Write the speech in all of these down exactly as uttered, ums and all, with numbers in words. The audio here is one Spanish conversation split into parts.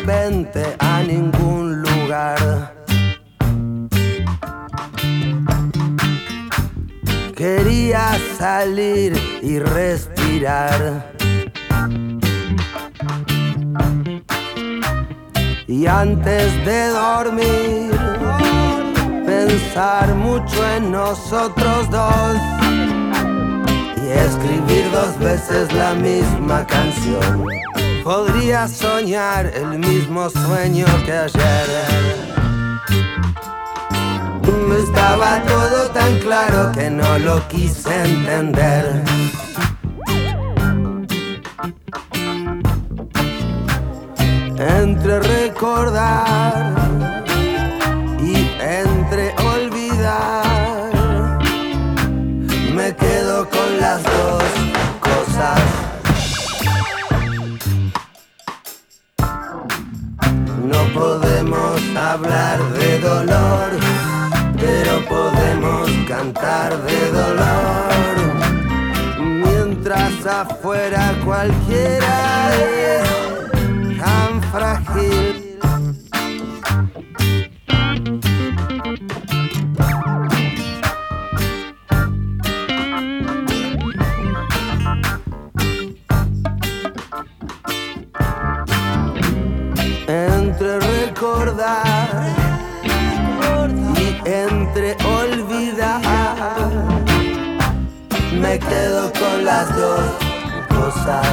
repente a ningún lugar. Quería salir y respirar. Y antes de dormir, pensar mucho en nosotros dos y escribir dos veces la misma canción. Podría soñar el mismo sueño que ayer. Estaba todo tan claro que no lo quise entender. Entre recordar y entre olvidar, me quedo con las dos cosas. No podemos hablar de dolor, pero podemos cantar de dolor. Mientras afuera cualquiera es tan frágil. Entre recordar y entre olvidar, me quedo con las dos cosas.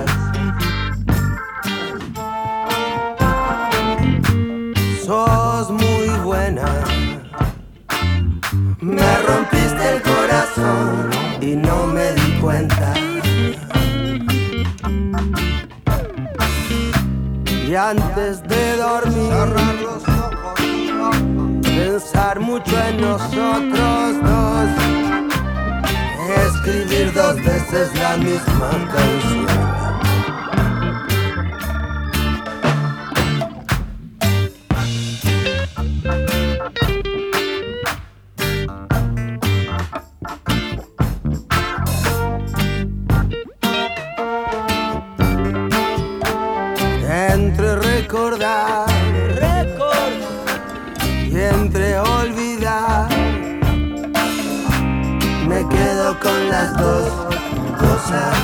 Sos muy buena, me rompiste el corazón y no me di cuenta. Y antes de dormir, cerrar los ojos, pensar mucho en nosotros dos, escribir dos veces la misma canción. Entre recordar, recordar y entre olvidar, me quedo con las dos cosas.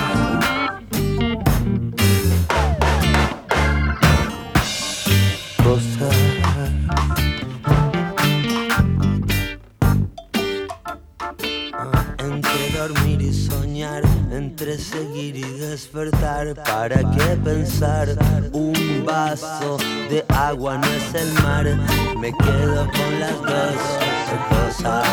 Cosas. Entre dormir y soñar, entre seguir y despertar, ¿para qué pensar? Un vaso de agua no es el mar, me quedo con las dos cosas.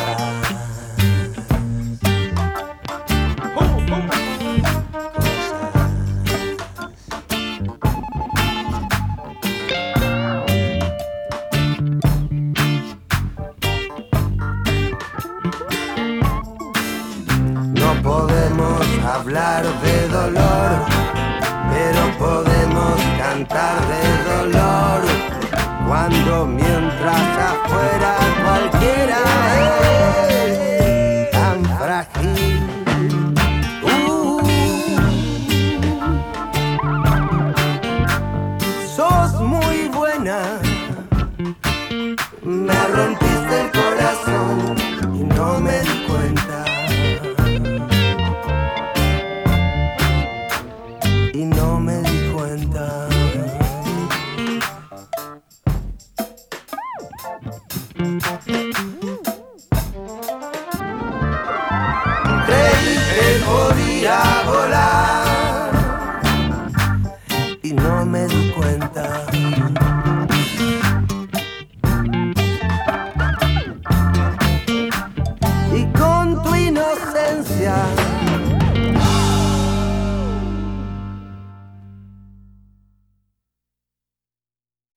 No podemos hablar de dolor, pero podemos cantar de dolor. Cuando mientras afuera cualquiera es tan frágil. Uh, sos muy buena, me rompiste el corazón y no me di cuenta. Y no me di cuenta. Creí que podía volar y no me di cuenta. Y con tu inocencia